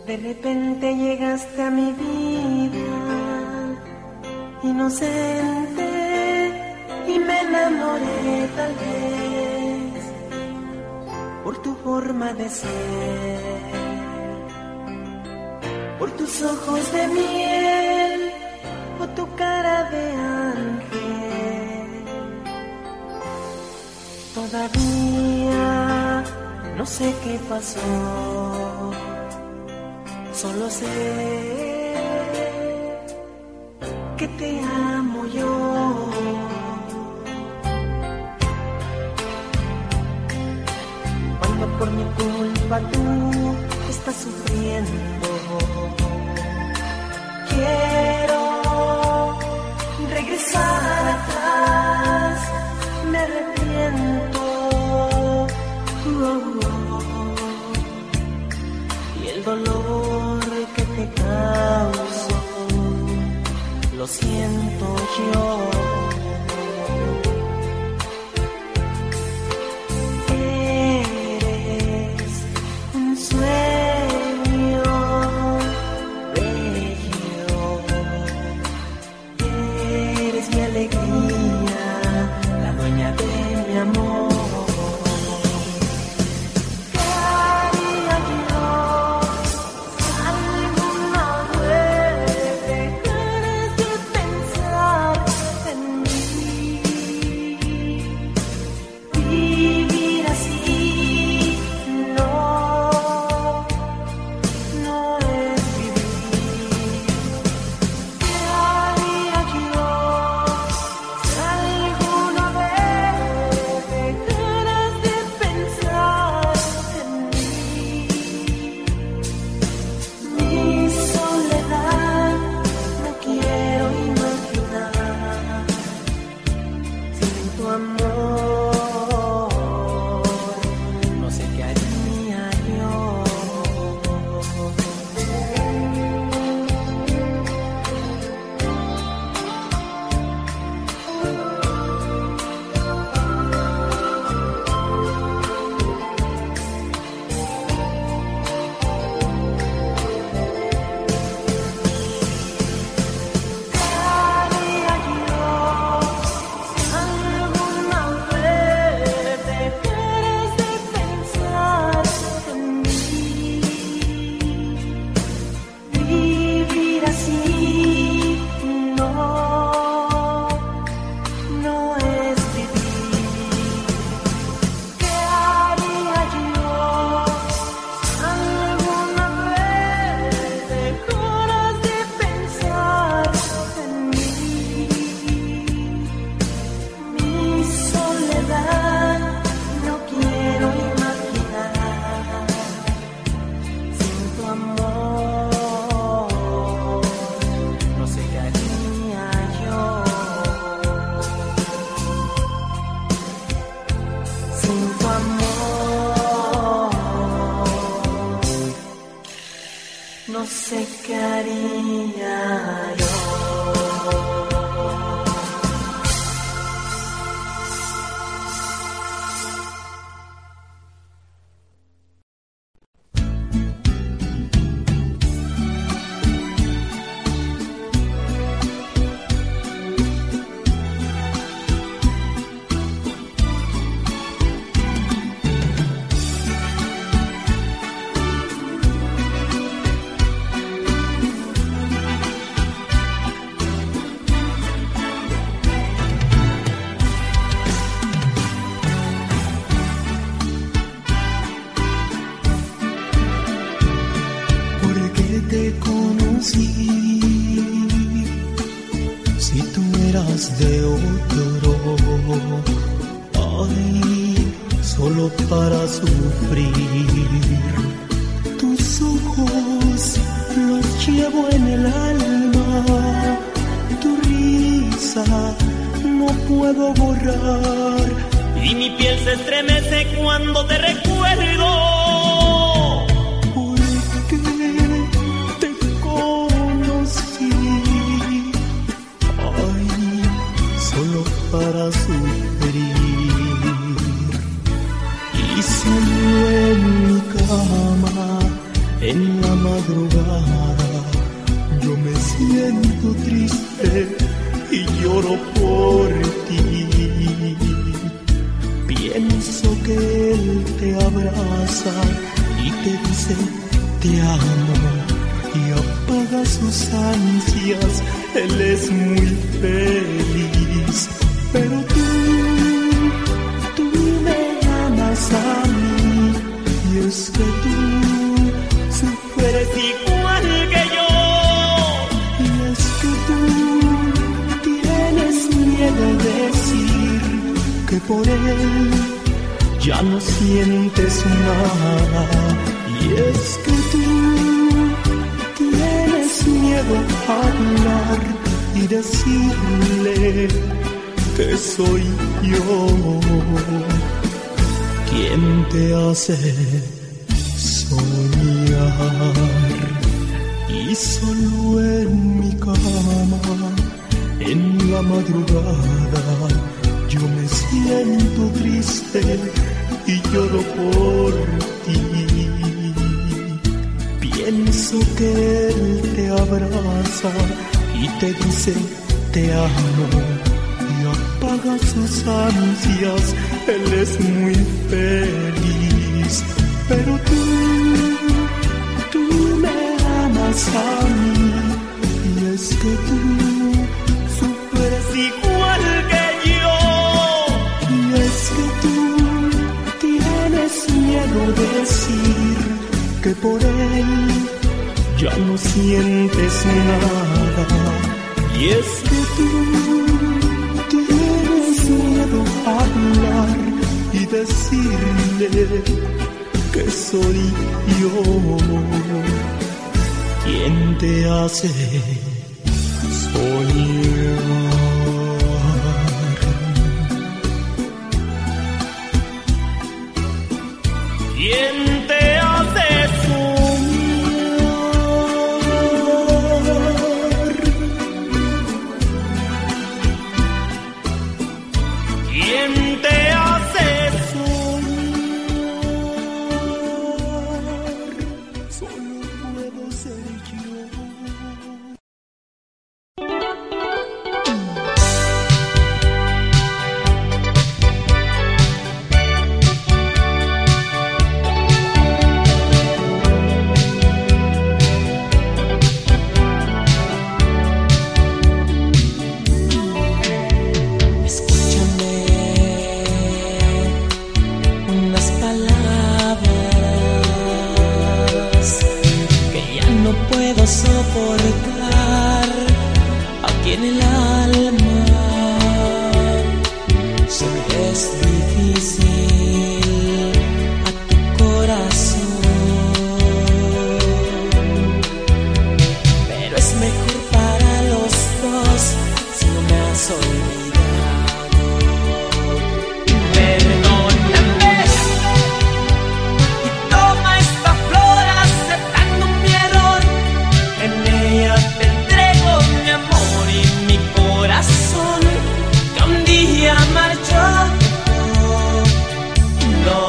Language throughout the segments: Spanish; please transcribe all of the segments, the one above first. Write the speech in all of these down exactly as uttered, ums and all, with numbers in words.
De repente llegaste a mi vida, inocente, y me enamoré tal vez por tu forma de ser, por tus ojos de miel o tu cara de ángel. Todavía no sé qué pasó, solo sé que te amo yo. Cuando por mi culpa tú estás sufriendo, quiero regresar atrás, me arrepiento. Oh, oh. Y el dolor que te causo lo siento yo. Eres un sueño bello, eres mi alegría, la dueña de mi amor. No sé qué haría yo. Te conocí, si tú eras de otro, ay, solo para sufrir. Tus ojos los llevo en el alma, tu risa no puedo borrar, y mi piel se estremece cuando te recuerdo. Para sufrir, y solo en mi cama En la madrugada yo me siento triste y lloro por ti. Pienso que él te abraza y te dice te amo y apaga sus ansias. Él es muy feliz, pero tú, tú me amas a mí y es que tú eres igual que yo. Y es que tú tienes miedo de decir que por él ya no sientes nada. Y es que tú tienes miedo a hablar y decirle que soy yo quien te hace soñar. Y solo en mi cama, en la madrugada, yo me siento triste y lloro por ti. Pienso que él te abraza y te dice te amo y apaga sus ansias. Él es muy feliz, pero tú, tú me amas a mí y es que tú sufres igual que yo. Y es que tú tienes miedo de decir que por él ya no sientes nada. Y es que tú tienes miedo a hablar y decirle que soy yo quien te hace soñar. ¿Quién te hace soñar? ¿Quién te hace soñar? Solo puedo ser yo. Soportar aquí en el alma, sé que es difícil a tu corazón, pero es mejor para los dos si no me has olvidado. Perdóname y toma esta flor aceptando mi error. En ella te entrego mi amor y mi corazón que un día marchó. No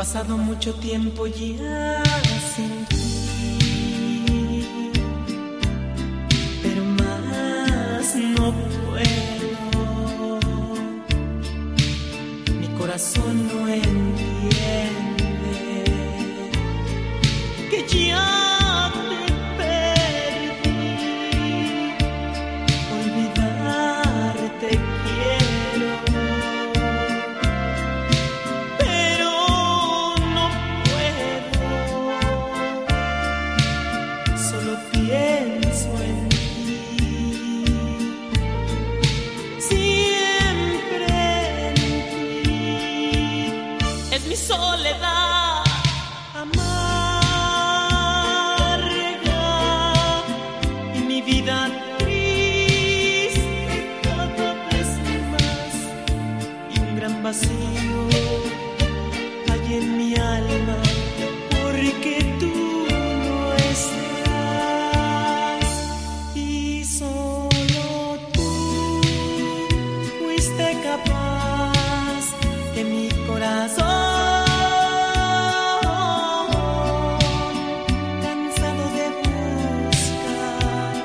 pasado mucho tiempo ya sin ti, pero más no puedo. Mi corazón no entiende que ya te perdí. Olvidarte quiero, pero no puedo. Solo pienso en ti, siempre en ti. Es mi soledad amarga y mi vida triste cada vez más, y un gran vacío hay en mi alma porque tú no estás, y solo tú fuiste capaz de mi corazón, cansado de buscar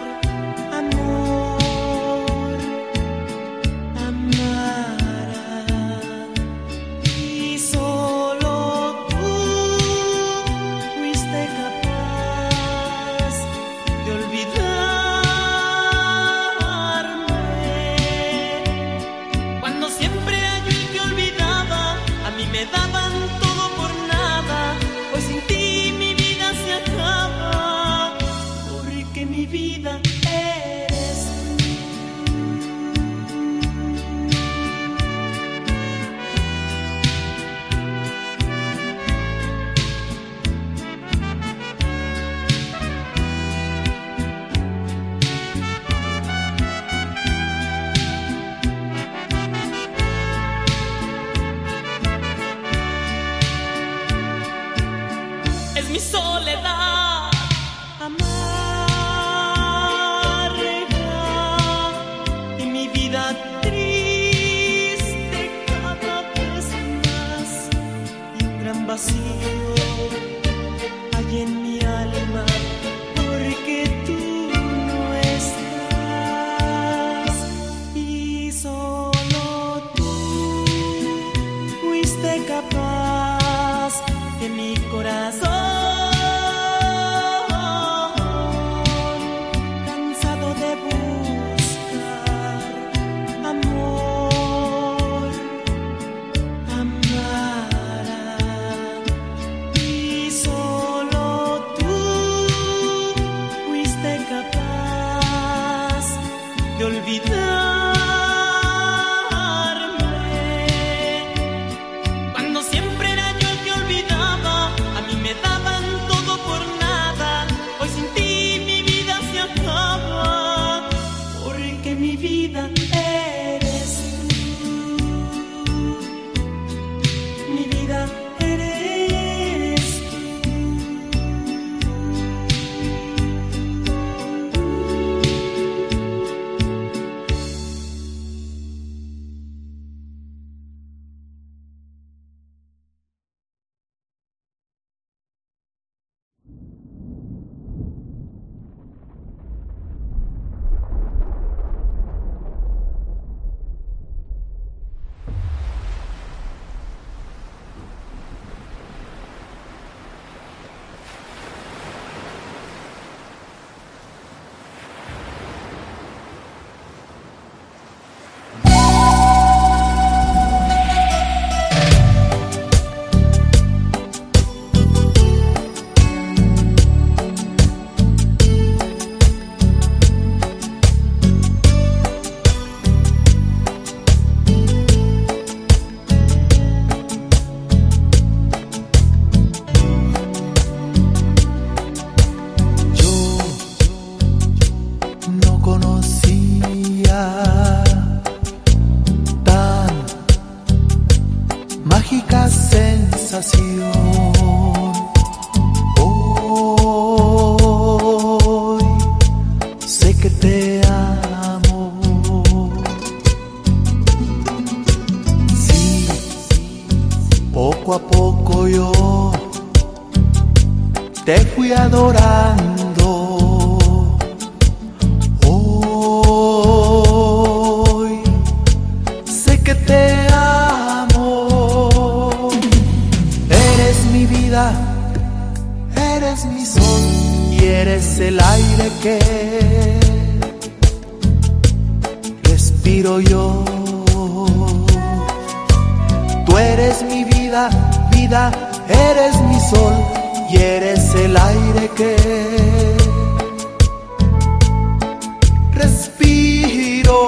amor, amará, y solo tú fuiste capaz de olvidarme. Cuando siempre yo el que olvidaba, a mí me daban todo por nada. Hoy sin ti mi vida se acaba, porque mi vida eres tú. Es mi soledad amarga y mi vida triste cada vez más, y un gran vacío hay en mi alma porque tú no estás, y solo tú fuiste capaz de mi corazón, cansado de buscar amor, amará, te fui adorando. Hoy sé que te amo. Eres mi vida, eres mi sol y eres el aire que respiro yo. Tú eres mi vida, vida, eres mi sol y eres el aire que respiro.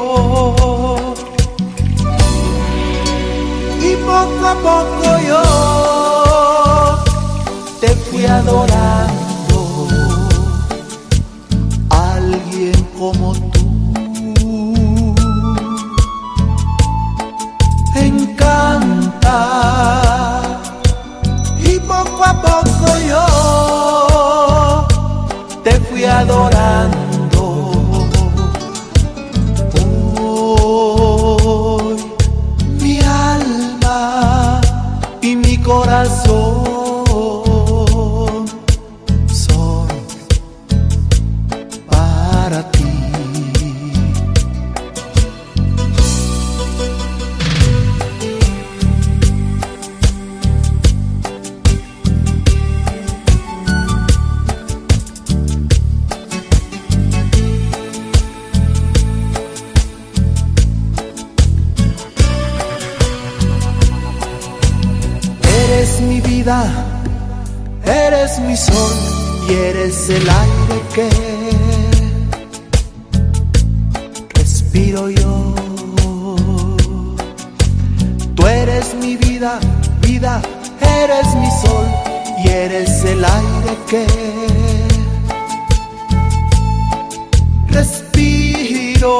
Y poco a poco yo te fui adorando. Alguien como tú encanta. Y poco a poco yo te fui adorando. Hoy mi alma y mi corazón son para ti. Eres mi vida, eres mi sol y eres el aire que respiro yo. Tú eres mi vida, vida, eres mi sol y eres el aire que respiro.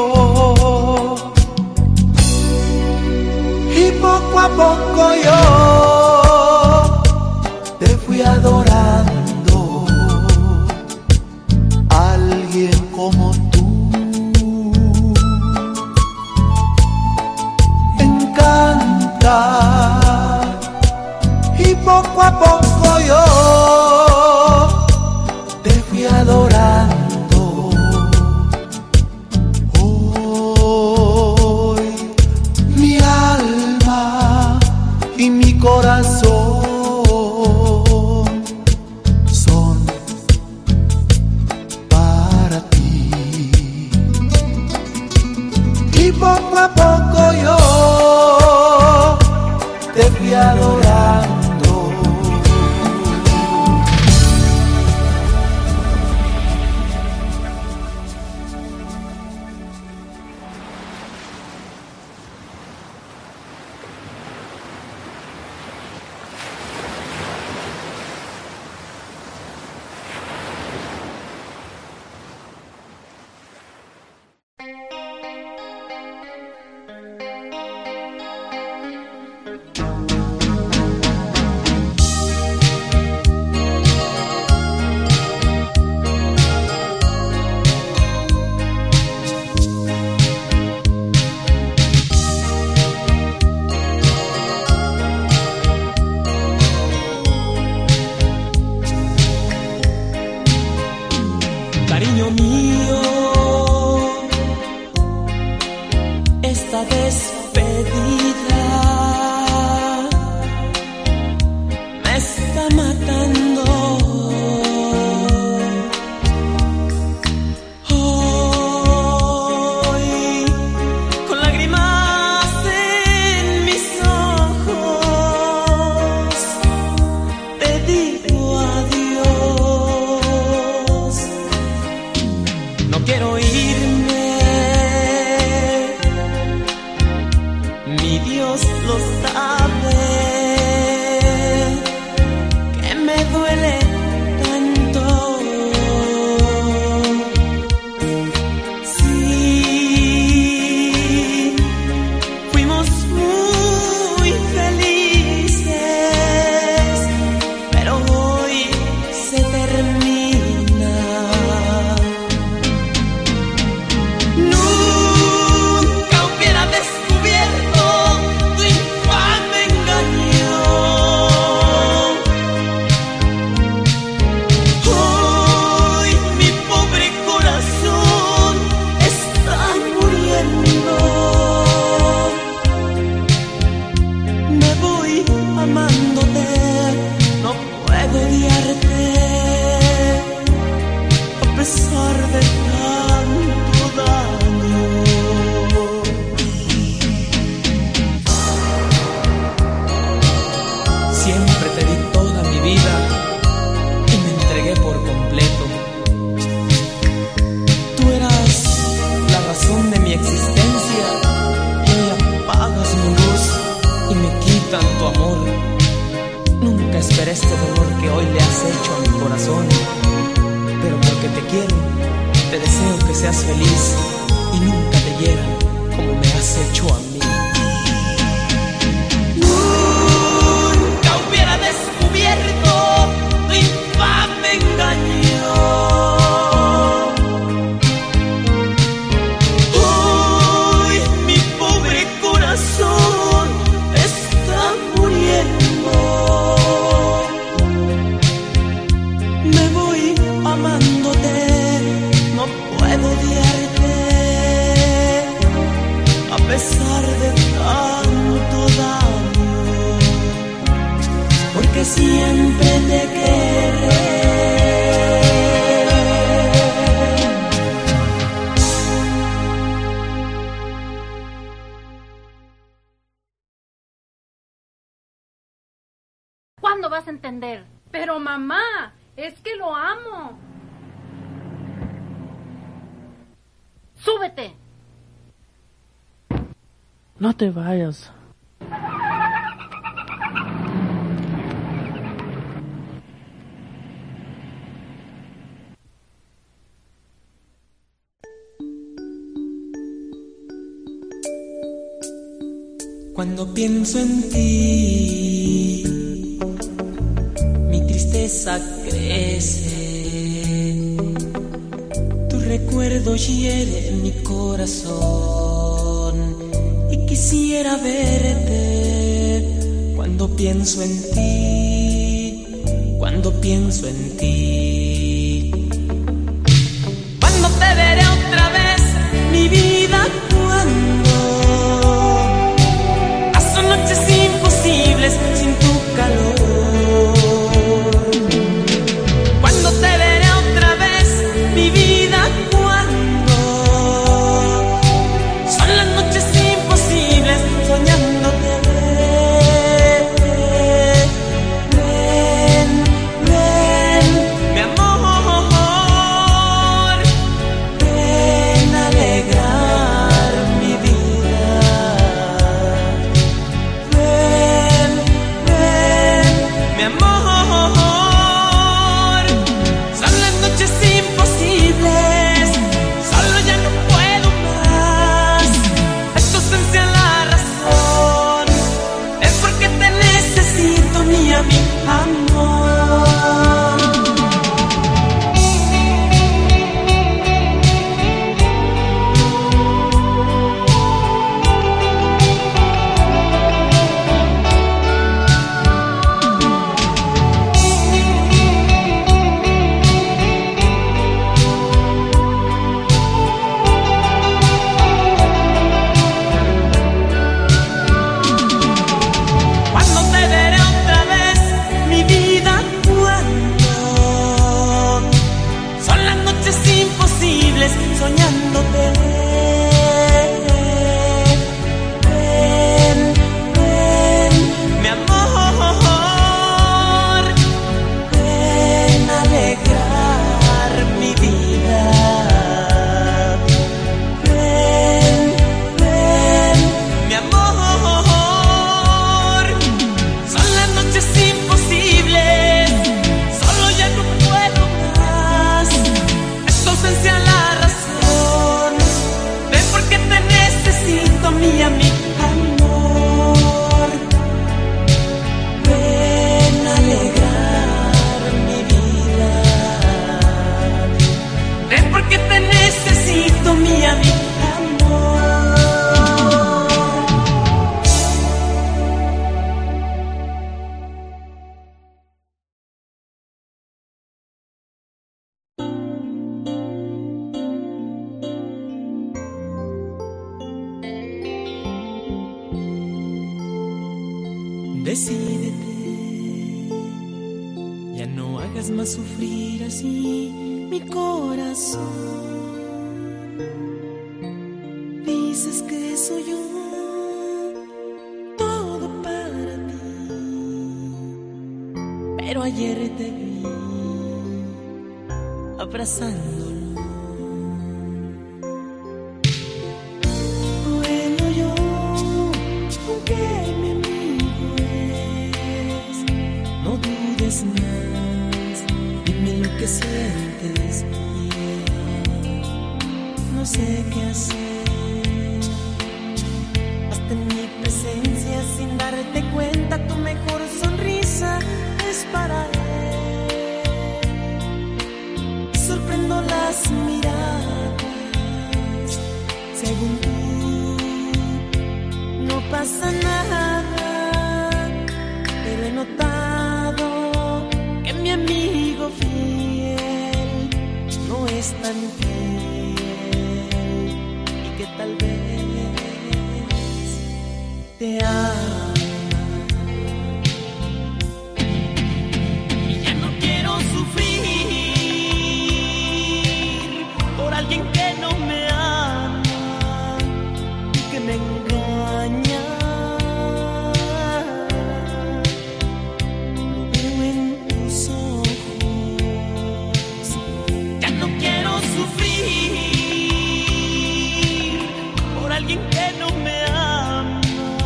Y poco a poco yo te fui adorando. Alguien como tú encanta. Y poco a poco yo te fui adorando. Hoy mi alma y mi corazón son para ti. Y poco a poco yo te fui adorando. Cariño mío, esta despedida me está matando. Hoy, con lágrimas en mis ojos, te digo adiós. No quiero, te deseo que seas feliz y nunca te hieran como me has hecho a mí. Nunca hubiera descubierto tu infame engaño. Hoy mi pobre corazón está muriendo. Me voy amándote, no puedo odiarte, a pesar de tanto daño, porque siempre te querré. ¿Cuándo vas a entender? Pero mamá, es que lo amo. ¡Súbete! No te vayas. Cuando pienso en ti, mi tristeza crece. Tu recuerdo hiere mi corazón y quisiera verte. Cuando pienso en ti, cuando pienso en ti. Cuando te veré otra vez, mi vida, cuando paso noches imposibles sin tu calor. Cuando te veré otra vez, mi vida, cuando son las noches imposibles soñándote. Ven, ven, mi amor, ven a alegrar mi vida. Ven, ven, mi amor, son las noches imposibles, solo ya no puedo más. Es tu ausencia la razón, es porque te necesito, mía, mi amor. Cuando te veré otra vez, mi vida, cuando son las noches imposibles soñándote. Ven, ven, mi amor, ven a alegrar mi vida. Ven, ven, mi amor, son las noches imposibles, solo ya no puedo más. Es tu ausencia la razón, ven porque te necesito, mía, mi amor. Ven a alegrar mi vida. Ven porque te necesito, mía, mi amor. Decídete, ya no hagas más sufrir así mi corazón. Dices que soy yo todo para ti, pero ayer te vi abrazándolo. Bueno, yo, aunque mi amigo es, no dudes más, dime lo que sientes y no sé qué hacer. Hasta en mi presencia, sin darte cuenta, tu mejor sonrisa es para él. Sorprendo las miradas, según tú no pasa nada, pero he notado que mi amigo fiel no es tan fiel y que tal vez te ama. Y ya no quiero sufrir por alguien que no me ama y que me engaña. Lo veo en tus ojos. Ya no quiero sufrir por alguien que no me ama.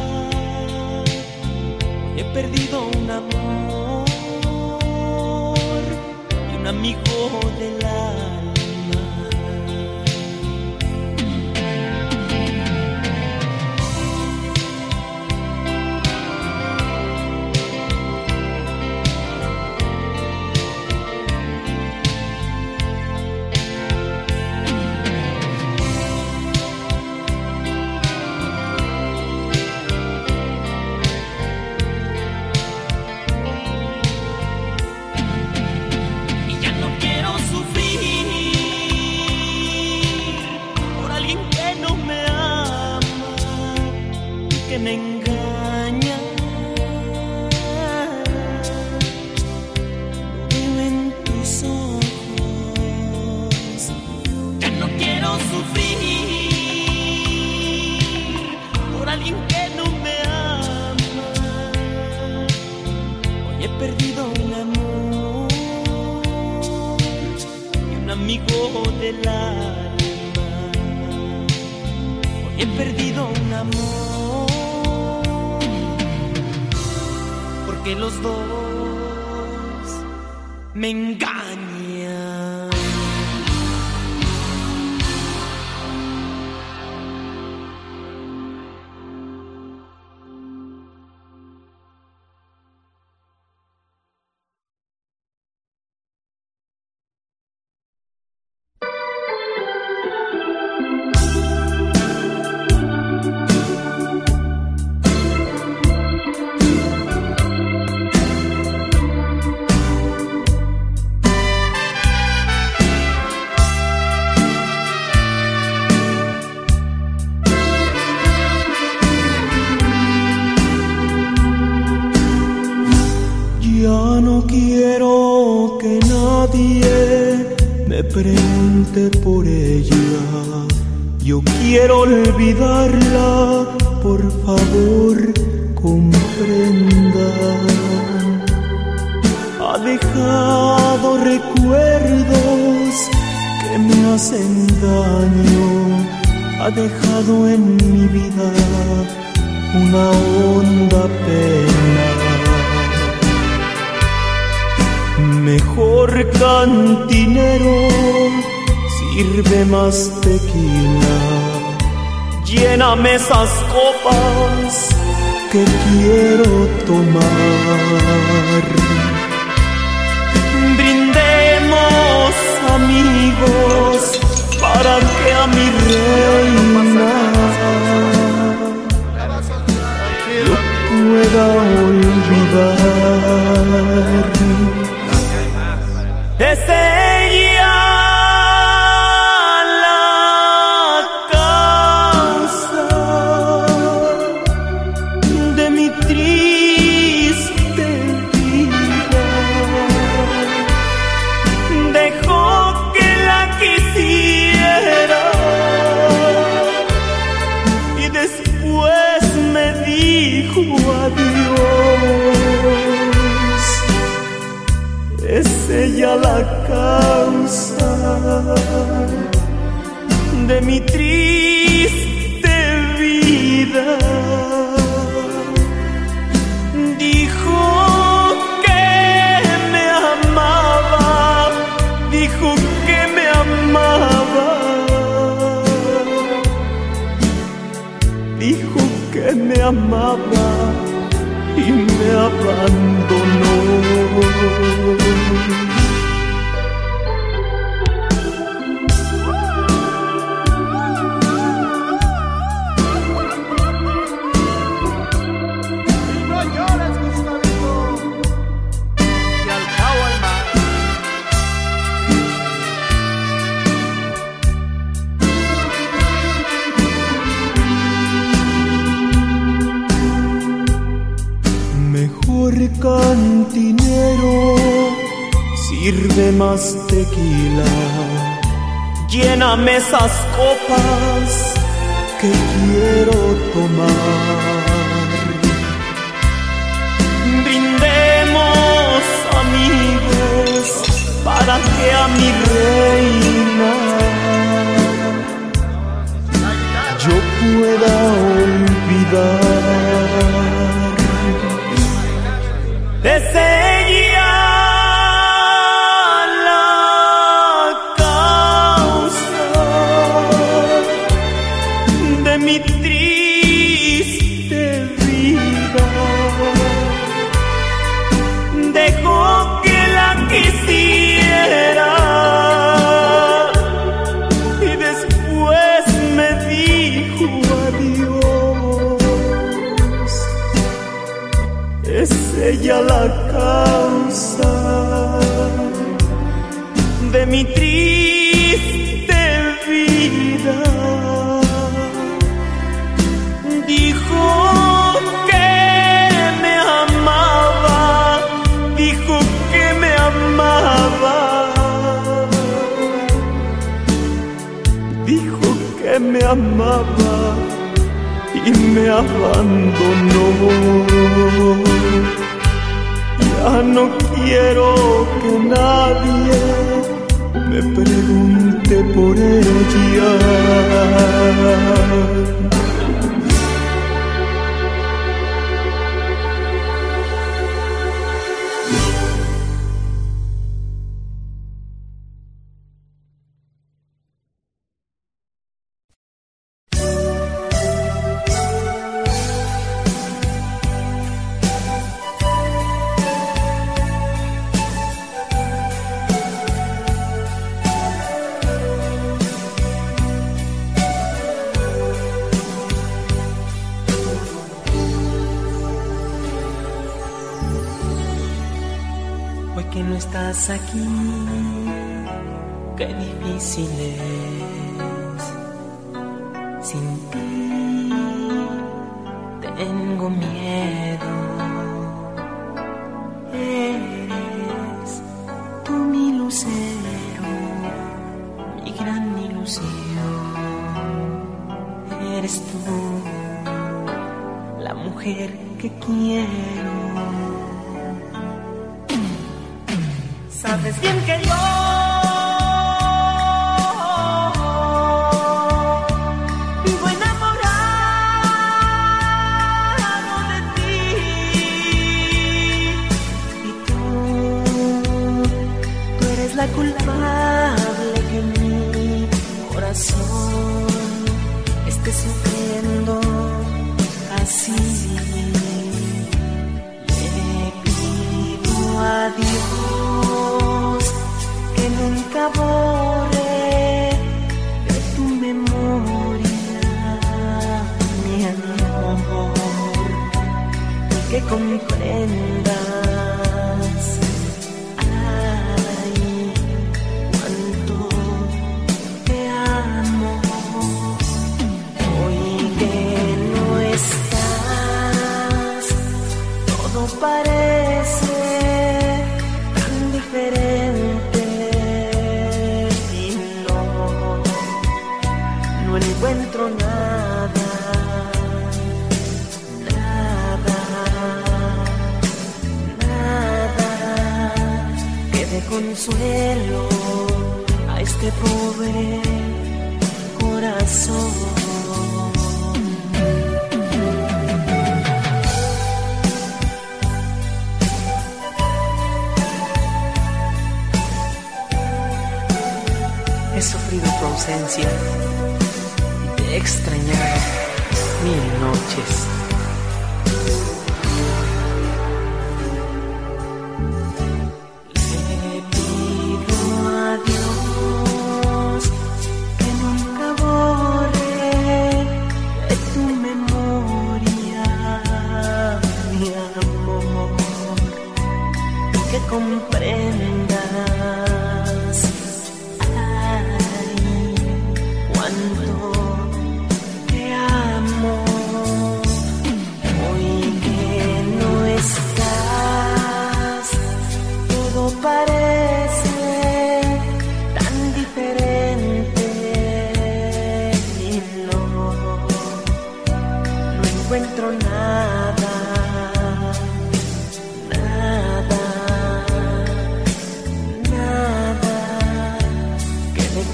Hoy he perdido un amor y un amigo del alma. Y ya no quiero sufrir por alguien que no me ama y que me engaña. Lo veo en tus ojos. Ya no quiero sufrir por alguien que no me ama. Hoy he perdido un amor y un amigo del alma. Hoy he perdido un amor porque los dos me engañan. Ya no quiero que nadie me pregunte por ella. Yo quiero olvidarla, por favor, comprenda. Ha dejado recuerdos que me hacen daño. Ha dejado en mi vida una honda pena. Mejor cantinero, sirve más tequila. Lléname esas copas que quiero tomar. Brindemos, amigos, para que a mi reina yo pueda olvidar. Es ella la causa De mi triste vida. dejó que la quisiera Y después me dijo adiós. Es ella la causa de mi triste vida. Dijo que me amaba, dijo que me amaba. amaba y me abandonó. Cantinero, sirve más tequila, lléname esas copas que quiero tomar. Brindemos, amigos, para que a mi reina yo pueda olvidar. Desde ella la causa de mi triste vida. Dejó que la quisiera y después me dijo adiós. Es ella la causa de mi triste vida. Dijo que me amaba, dijo que me amaba, dijo que me amaba y me abandonó. Ya no quiero que nadie me pregunte por ella. Aquí, qué difícil es. Sin ti tengo miedo. Eres tú mi lucero, mi gran ilusión. Eres tú la mujer que quiero. Sabes bien que yo vivo enamorado de ti y tú, tú eres la culpable que mi corazón esté sufriendo así. Le pido a Dios que nunca borre de tu memoria mi amor, y que comprendas, ay, cuánto te amo. Hoy que no estás, todo parece tan diferente. No encuentro nada, nada, nada que dé consuelo a este pobre corazón. He sufrido tu ausencia, he extrañado mil noches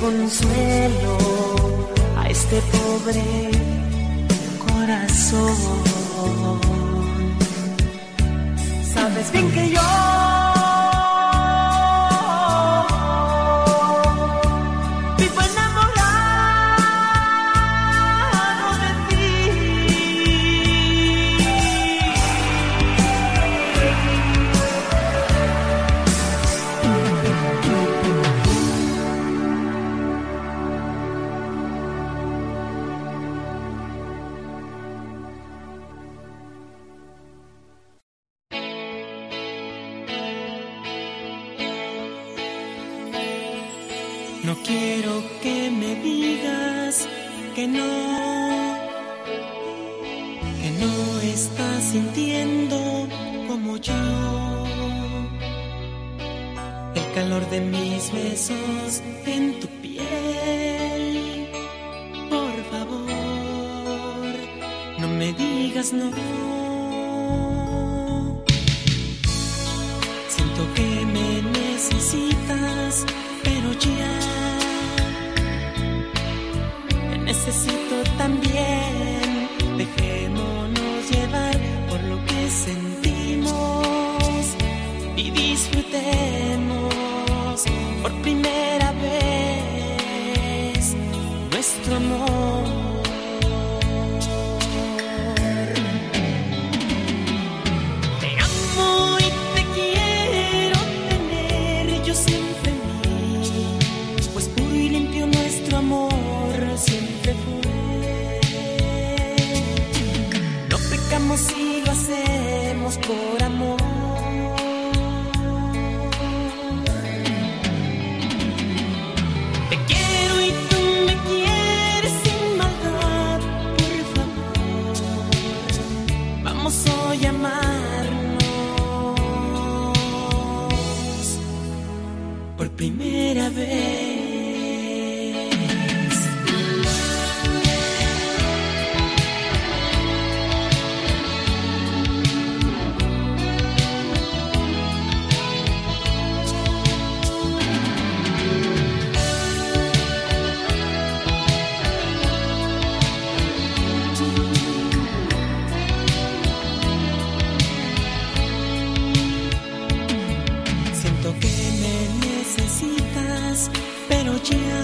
consuelo a este pobre corazón. Sabes bien que yo vivo enamorado de ti. No quiero que me digas que no, que no estás sintiendo como yo el calor de mis besos en tu piel. Por favor, no me digas no. Siento que me necesitas, pero ya me necesito también. Dejémonos llevar por lo que sentimos y disfrutemos por primera vez nuestro amor. Te amo y te quiero tener yo siempre en mí, pues puro y limpio nuestro amor siempre fue. No pecamos si lo hacemos por amor. Te quiero y tú me quieres sin maldad, por favor. Vamos hoy a amarnos por primera vez. Siento que me necesitas, pero ya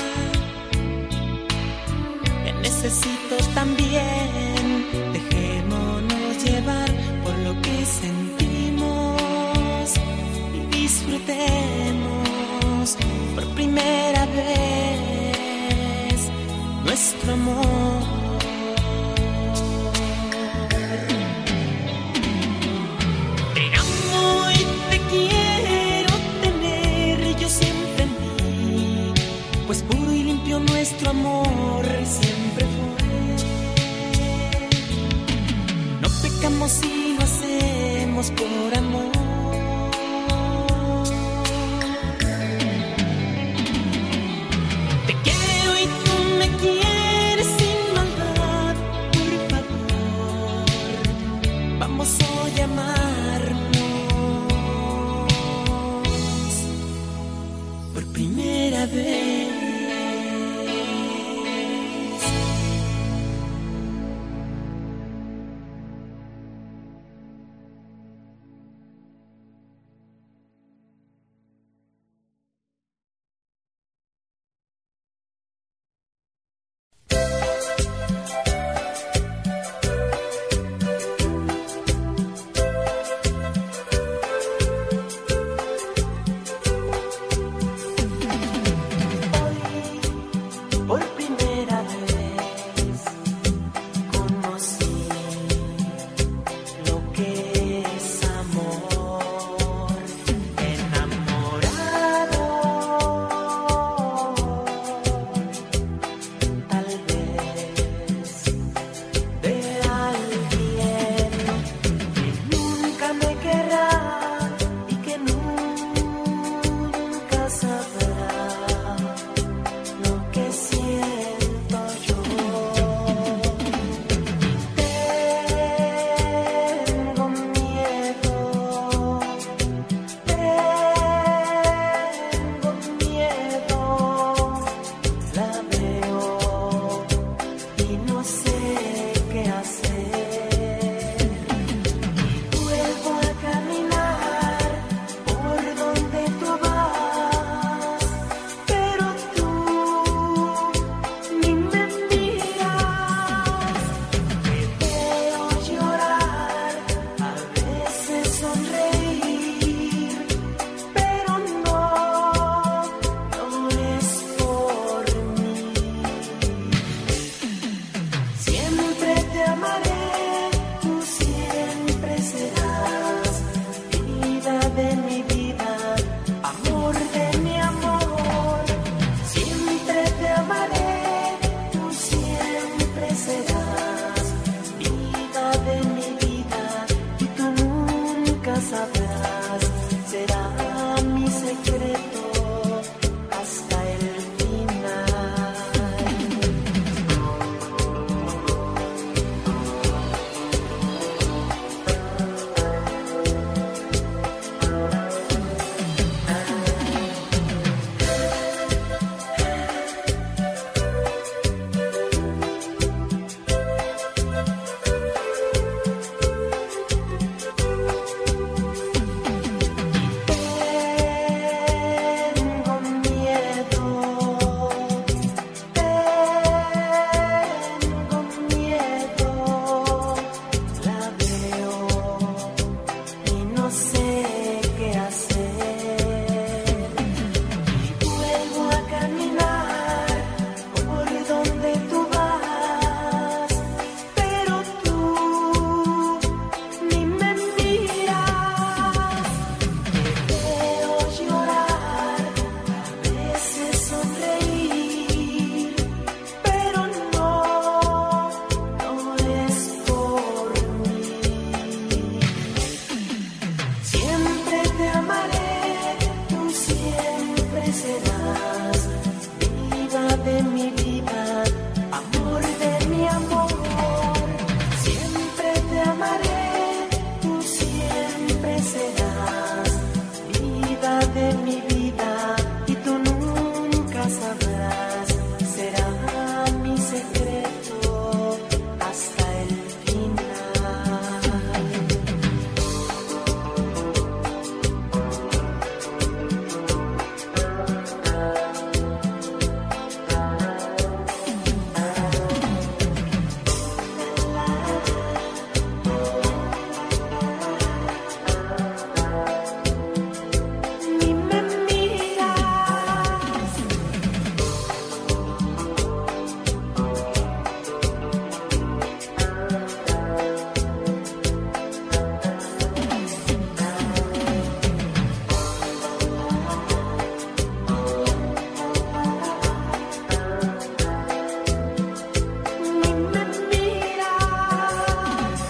te necesito también. Dejémonos llevar por lo que sentimos y disfrutemos por primera vez nuestro amor. Te amo y te quiero tener yo siempre en mí, pues puro y limpio nuestro amor siempre fue. No pecamos si lo hacemos por amor. Te quiero y tú me quieres sin maldad, por favor. Vamos hoy a amarnos por primera vez. de mi vida, amor de mi amor. Siempre te amaré, tú siempre serás vida de mi vida y tú nunca sabrás. Será mi secreto hasta el final. Ni me miras, ni me miras.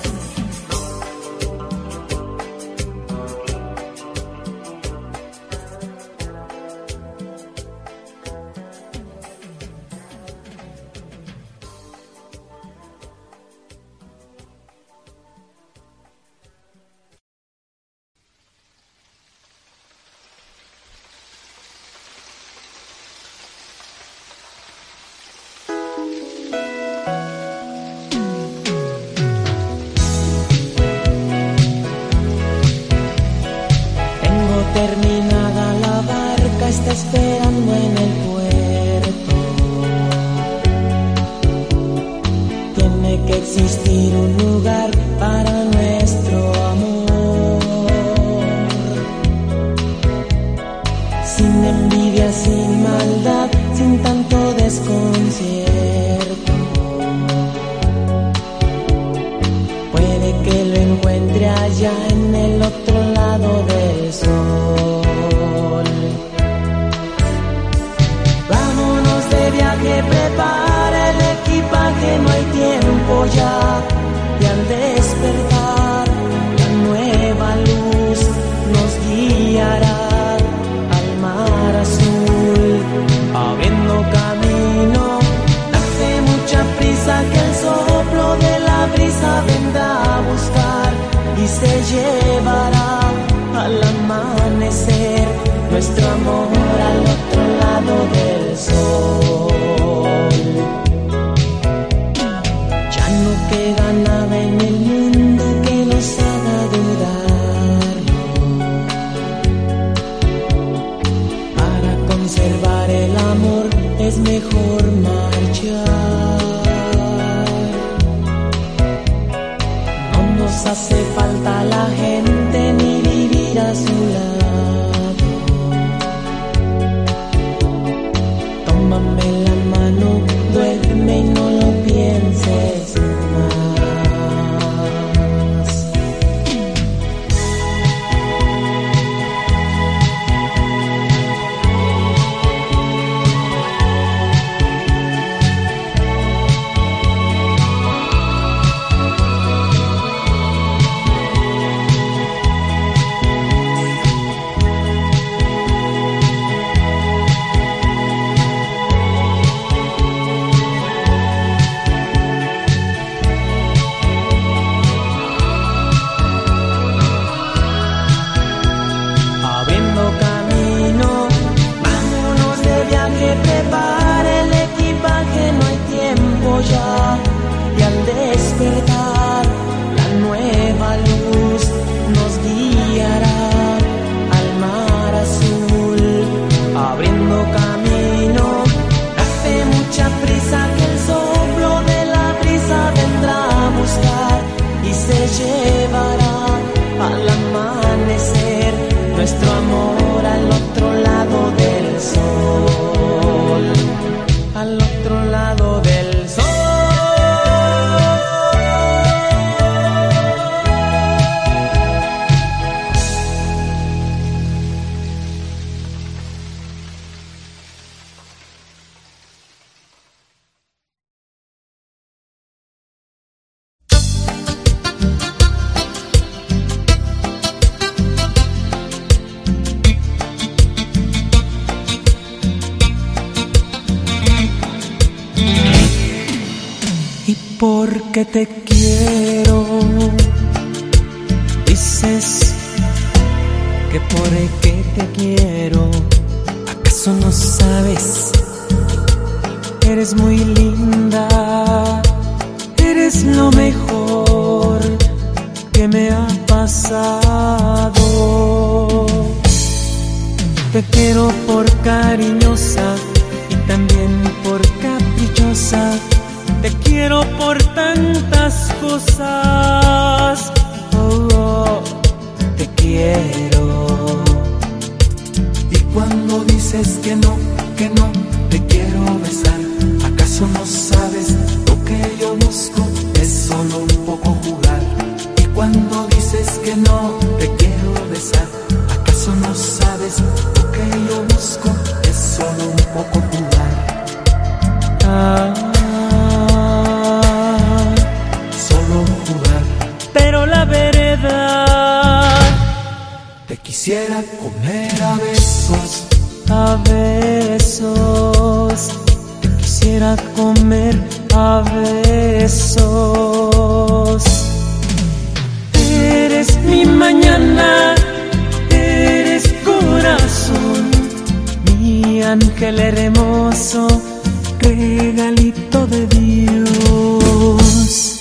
Tengo terminada la barca, está esperando en el puerto. Tiene que existir un lugar para nuestro amor. Sin envidia, sin maldad, sin tanto desconcierto. Puede que lo encuentre allá en el otro lado del sol. Vámonos de viaje, prepara el equipaje, no hay tiempo ya. Y al despertar, la nueva luz nos guiará al mar azul, abriendo camino. Date mucha prisa que el soplo de la brisa vendrá a buscar y se llevará al amanecer nuestro amor al otro lado del sol. Ya no queda nada en el mundo que nos haga dudar. Para conservar el amor es mejor marchar. No nos hace falta la gente ni vivir a su lado. Tómame la mano, duerme y no lo pienses más. porque te quiero. Dices que por qué te quiero. ¿Acaso no sabes? Eres muy linda, eres lo mejor que me ha pasado. Te quiero por cariñosa y también por caprichosa. Te quiero por tantas cosas. Oh, oh, te quiero. Y cuando dices que no, que no te quiero besar, ¿acaso no sabes lo que yo busco? Es solo un poco jugar. Y cuando dices que no te quiero besar, ¿acaso no sabes lo que yo busco? Es solo un poco jugar. Ah, solo jugar. pero la verdad, te quisiera comer a besos, a besos. Te quisiera comer a besos. Eres mi mañana, eres corazón, mi ángel hermoso, regalito de Dios.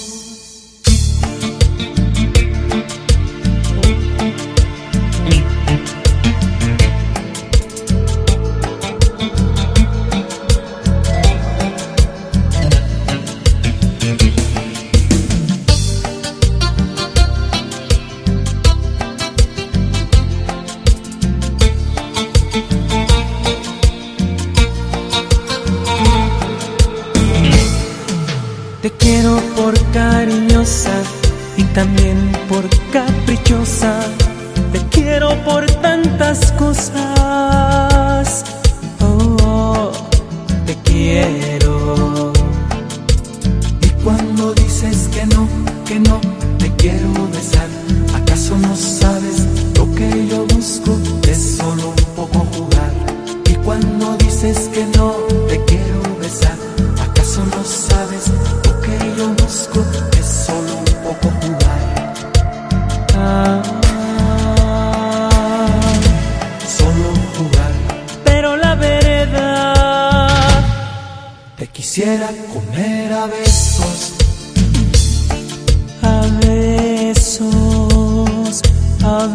Te quiero por cariñosa y también por caprichosa. Te quiero por tantas cosas. Oh, oh, te quiero. y cuando dices que no, que no te quiero besar, ¿acaso no sabes lo que yo busco? Es solo un poco jugar. Y cuando dices que no te quiero besar, ¿acaso no sabes lo que yo busco? Es solo un poco jugar. Ah, Solo jugar. pero la verdad, Te quisiera comer a besos, a besos, a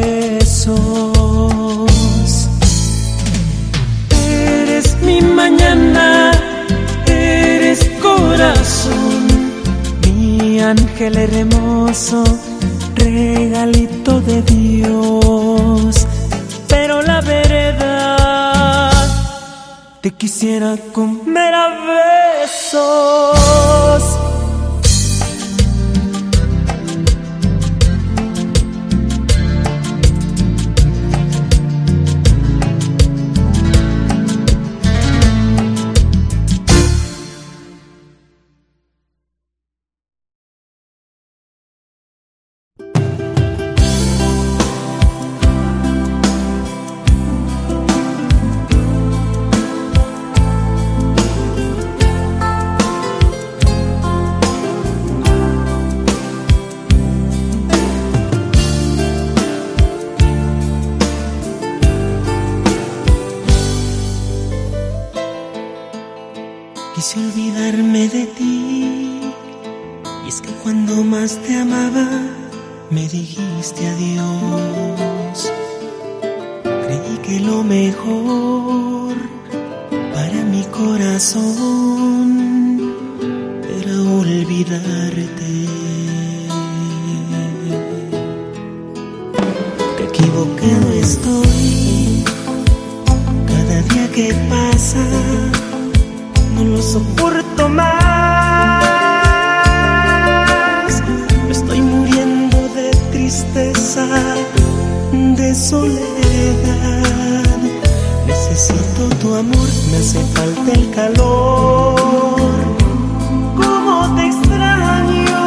besos. Eres mi mañana, eres corazón, mi ángel hermoso, regalito de Dios. Pero la verdad, te quisiera comer a besos. Quise olvidarme de ti, y es que cuando más te amaba, me dijiste adiós. Creí que lo mejor para mi corazón era olvidarte. Qué equivocado estoy, cada día que pasa no lo soporto más. Me estoy muriendo de tristeza, de soledad. Necesito tu amor, me hace falta el calor. ¿Cómo te extraño?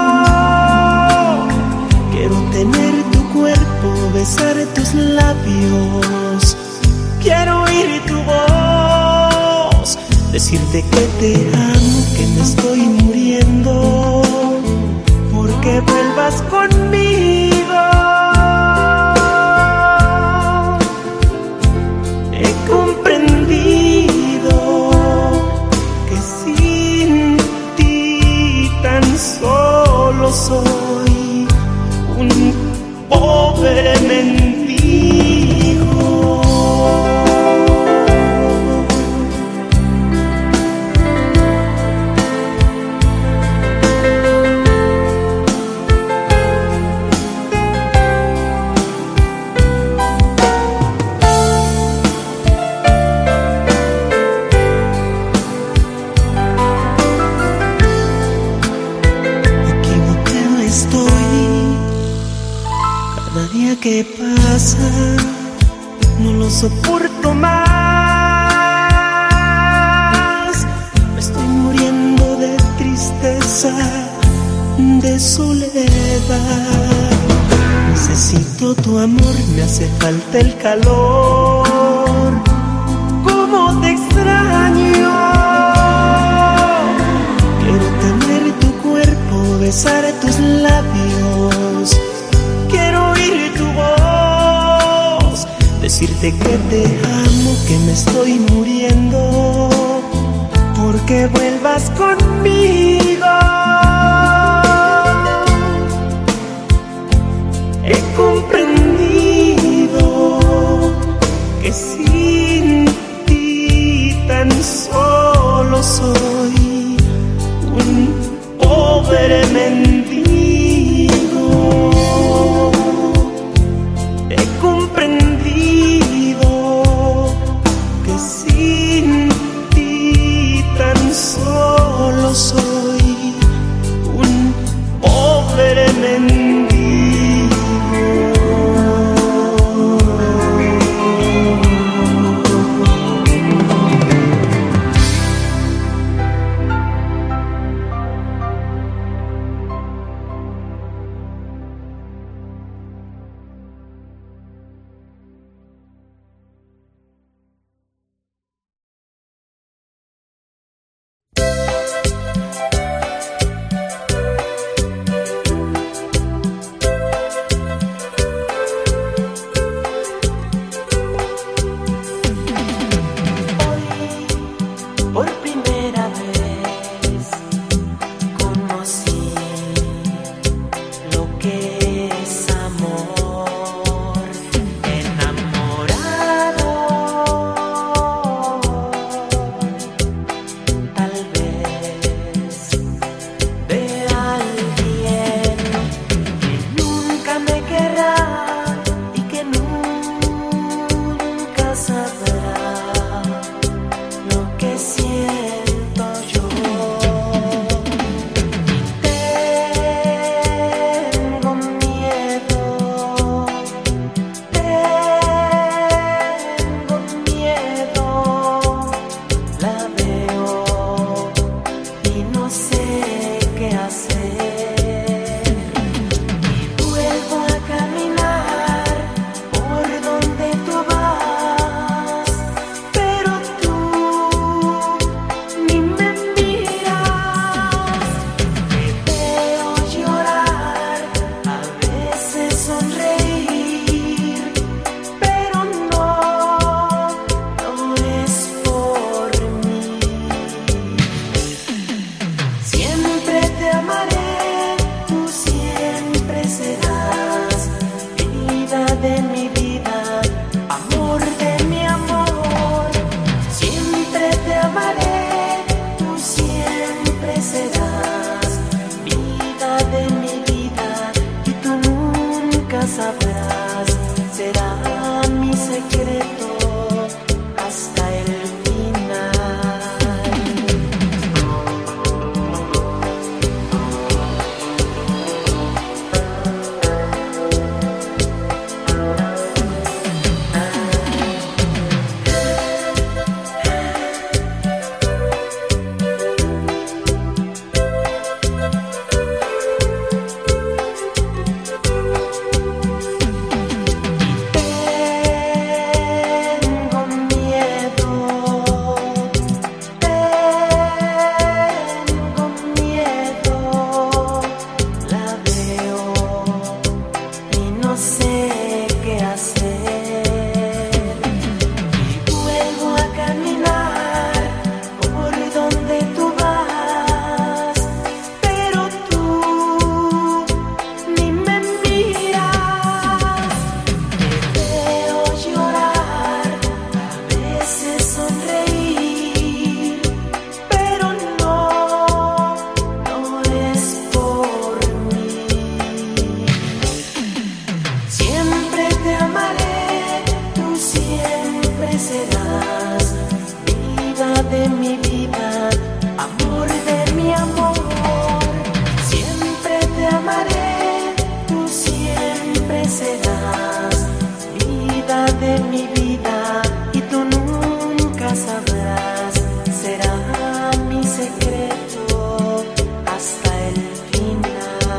Quiero tener tu cuerpo, besar tus labios. Quiero oír tu voz, decirte que te amo, que me estoy muriendo, porque vuelvas conmigo. He comprendido que sin ti tan solo soy un pobre mendigo. ¿Qué pasa? No lo soporto más. Me estoy muriendo de tristeza, de soledad. Necesito tu amor, me hace falta el calor. ¿Cómo te extraño? Quiero tener tu cuerpo, besar tus labios. Quiero oír tu voz, decirte que te amo, que me estoy muriendo, porque vuelvas conmigo. He comprendido que sin ti tan solo soy un pobre mendigo. He comprendido que sin ti tan solo soy un pobre mendigo. de mi vida, amor de mi amor. Siempre te amaré, tú siempre serás vida de mi vida y tú nunca sabrás. Será mi secreto hasta el final.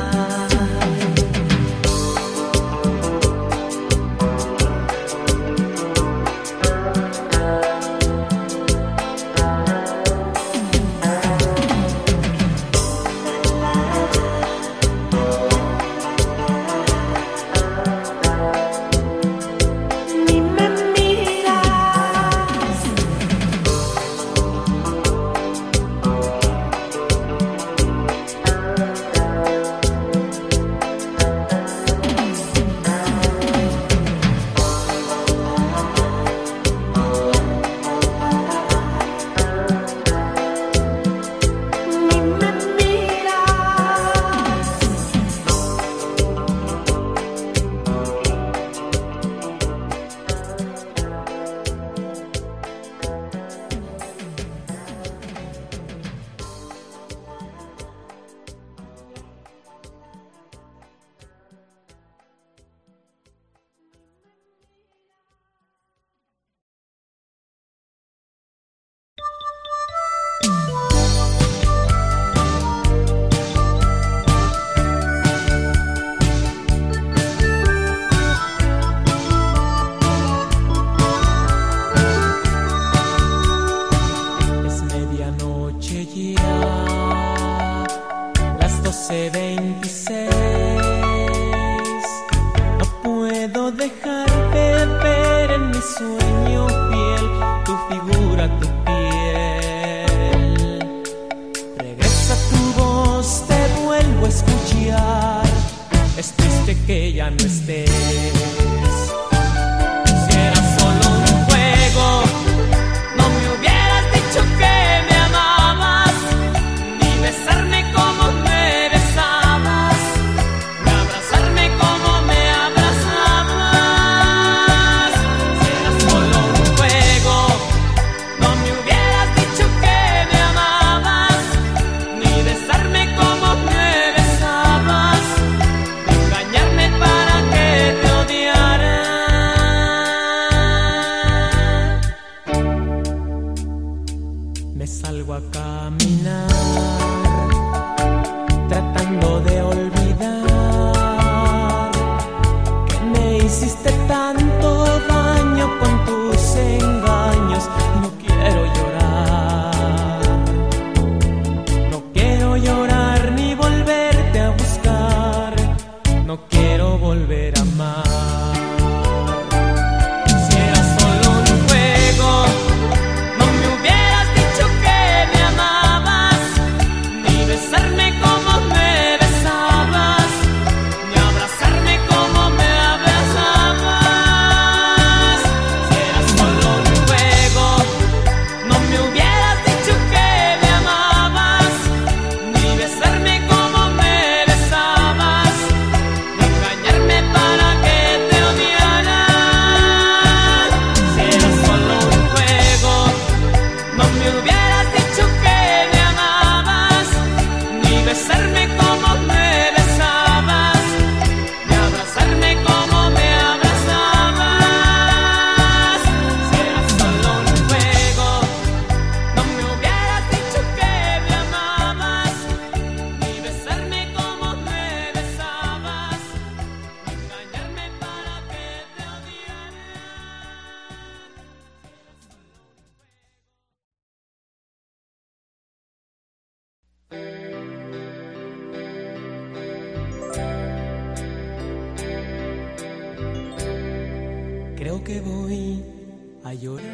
Creo que voy a llorar.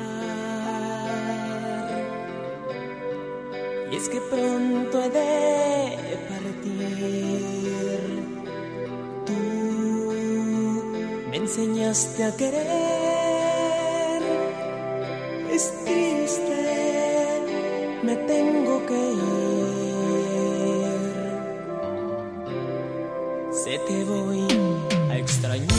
Y es que pronto he de partir. Tú me enseñaste a querer. Es triste, me tengo que ir. Sé que voy a extrañar.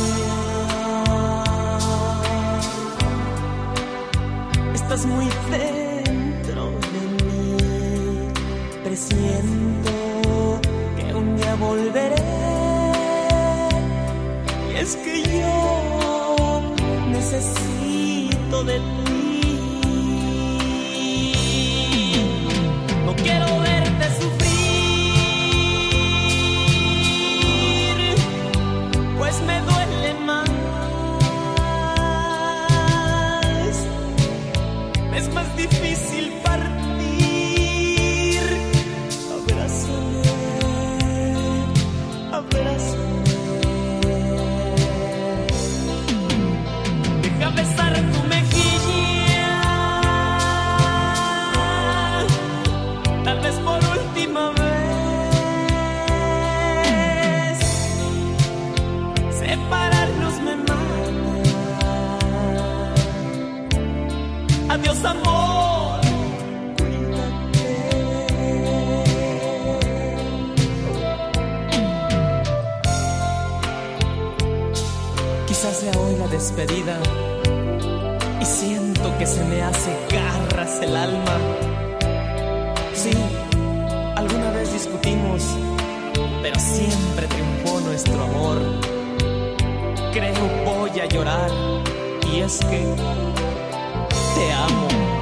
Estás muy dentro volveré. Y es que yo necesito de ti. No quiero verte sufrir, pues me duele más. Es más difícil partir. Abrázame, abrázame. Deja besar tu mejilla, tal vez por última vez. Separarnos me mata. Adiós, amor, cuídate. Quizás sea hoy la despedida y siento que se me hace garras el alma. Sí, alguna vez discutimos, pero siempre triunfó nuestro amor. Creo voy a llorar y es que te amo.